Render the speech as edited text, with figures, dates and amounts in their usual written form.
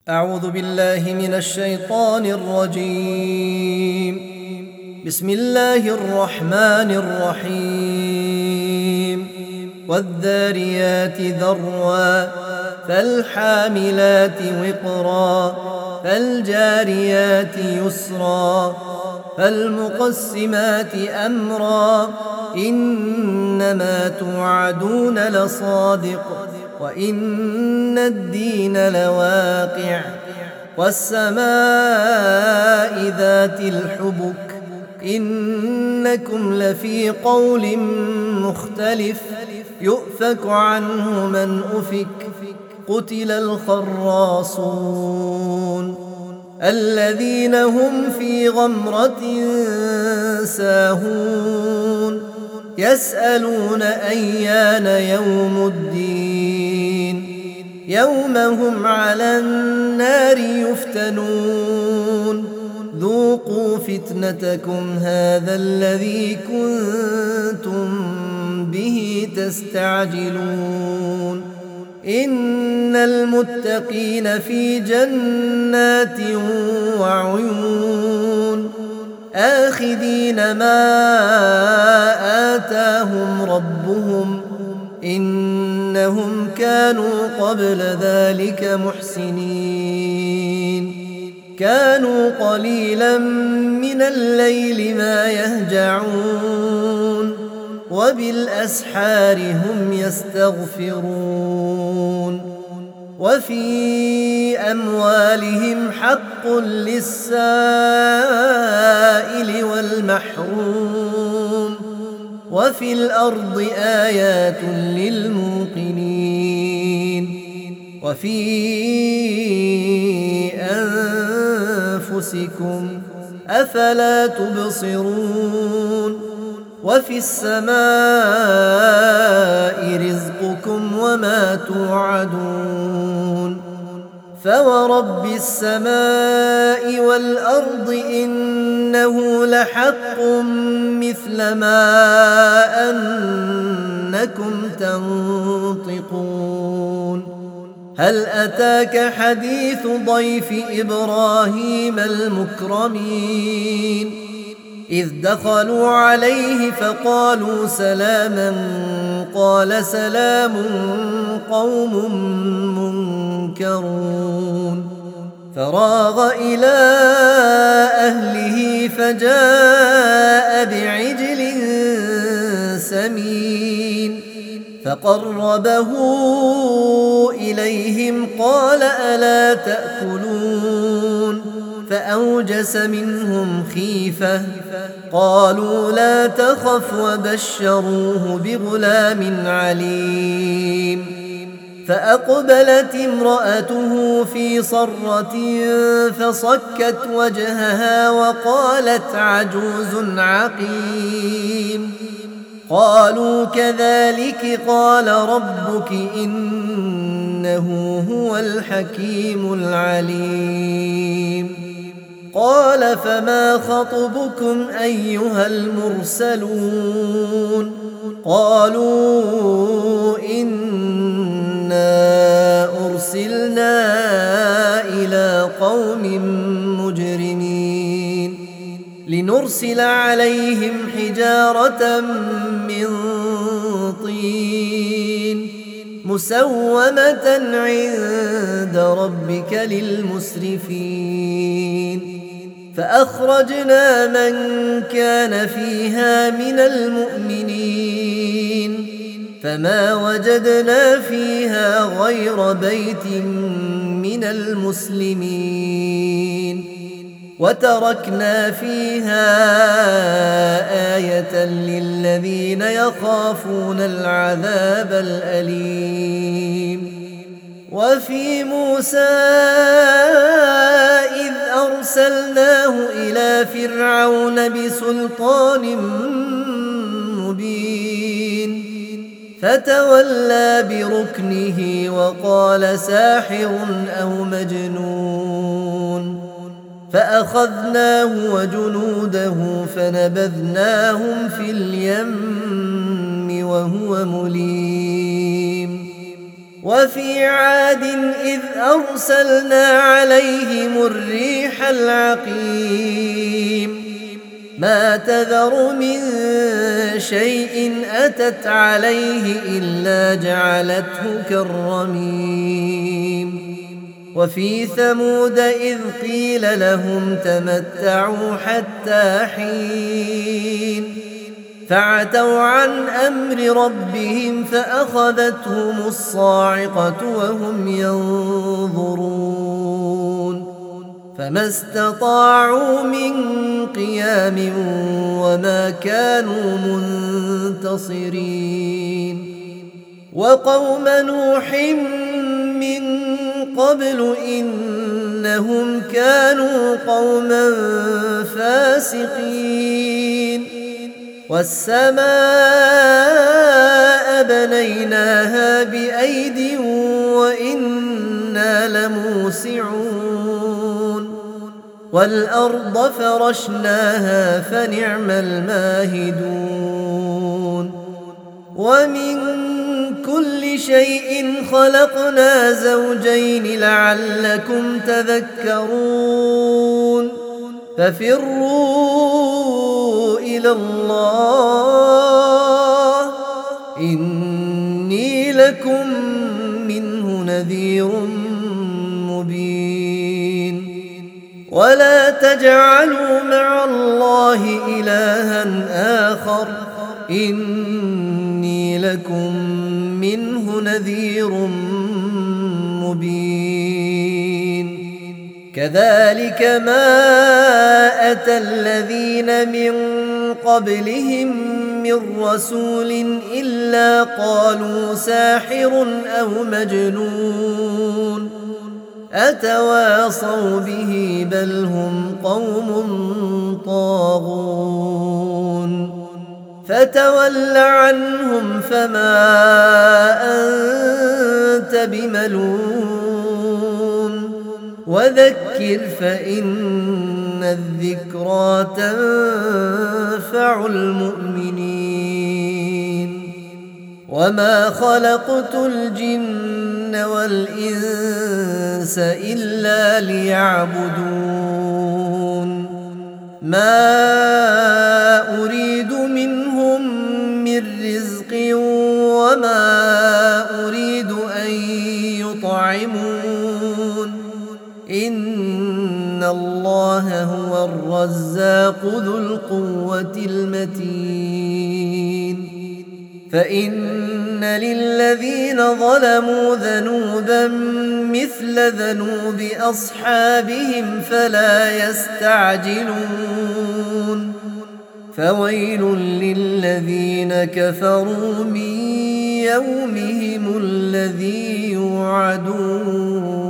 أعوذ بالله من الشيطان الرجيم. بسم الله الرحمن الرحيم. والذاريات ذروا فالحاملات وقرا فالجاريات يسرا فالمقسمات أمرا إنما توعدون لصادق وإن الدين لواقع والسماء ذات الحبك إنكم لفي قول مختلف يؤفك عنه من أفك قتل الخراصون الذين هم في غمرة ساهون يسألون أيان يوم الدين يوم هم على النار يفتنون ذوقوا فتنتكم هذا الذي كنتم به تستعجلون إن المتقين في جنات وعيون آخذين ما آتاهم ربهم إنهم كانوا قبل ذلك محسنين كانوا قليلا من الليل ما يهجعون وبالأسحار هم يستغفرون وفي أموالهم حق للسائل والمحروم وفي الأرض آيات للموقنين وفي أنفسكم أفلا تبصرون وفي السماء رزقكم وما توعدون فورب السماء والأرض إنه لحق مثل ما أنكم تنطقون هل أتاك حديث ضيف إبراهيم المكرمين إذ دخلوا عليه فقالوا سلاما قال سلام قوم منكرون فراغ إلى أهله فجاء بعجل سمين فقربه إليهم قال ألا تأكلون فأوجس منهم خيفة قالوا لا تخف وبشروه بغلام عليم فأقبلت امرأته في صرة فصكت وجهها وقالت عجوز عقيم قالوا كذلك قال ربك إنه هو الحكيم العليم قال فما خطبكم أيها المرسلون قالوا إنا أرسلنا إلى قوم مجرمين لنرسل عليهم حجارة من طين مسومة عند ربك للمسرفين فأخرجنا من كان فيها من المؤمنين فما وجدنا فيها غير بيت من المسلمين وتركنا فيها آية للذين يخافون العذاب الأليم وفي موسى إذ أرسلناه إلى فرعون بسلطان مبين فتولى بركنه وقال ساحر أو مجنون فأخذناه وجنوده فنبذناهم في اليم وهو مليم وفي عاد إذ أرسلنا عليهم الريح العقيم ما تذر من شيء أتت عليه إلا جعلته كالرميم وفي ثمود إذ قيل لهم تمتعوا حتى حين فعتوا عن أمر ربهم فأخذتهم الصاعقة وهم ينظرون فما استطاعوا من قيام وما كانوا منتصرين وقوم نوح من قبل إنهم كانوا قوما فاسقين والسماء بنيناها بأيد وإنا لموسعون والأرض فرشناها فنعم الماهدون ومن كل شيء خلقنا زوجين لعلكم تذكرون ففروا إلى الله إني لكم منه نذير مبين ولا تجعلوا مع الله إلها آخر إني لكم منه نذير مبين كذلك ما أتى الذين من قبلهم من رسول إلا قالوا ساحر أو مجنون أتواصوا به بل هم قوم طاغون فتول عنهم فما أنت بملوم وذكر فإن الذكرى تنفع المؤمنين وما خلقت الجن والإنس إلا ليعبدون ما أريد منهم من رزق وما أريد أن يطعمون إن الله هو الرزاق ذو القوة المتين فإن للذين ظلموا ذنوبا مثل ذنوب أصحابهم فلا يستعجلون فويل للذين كفروا من يومهم الذي يوعدون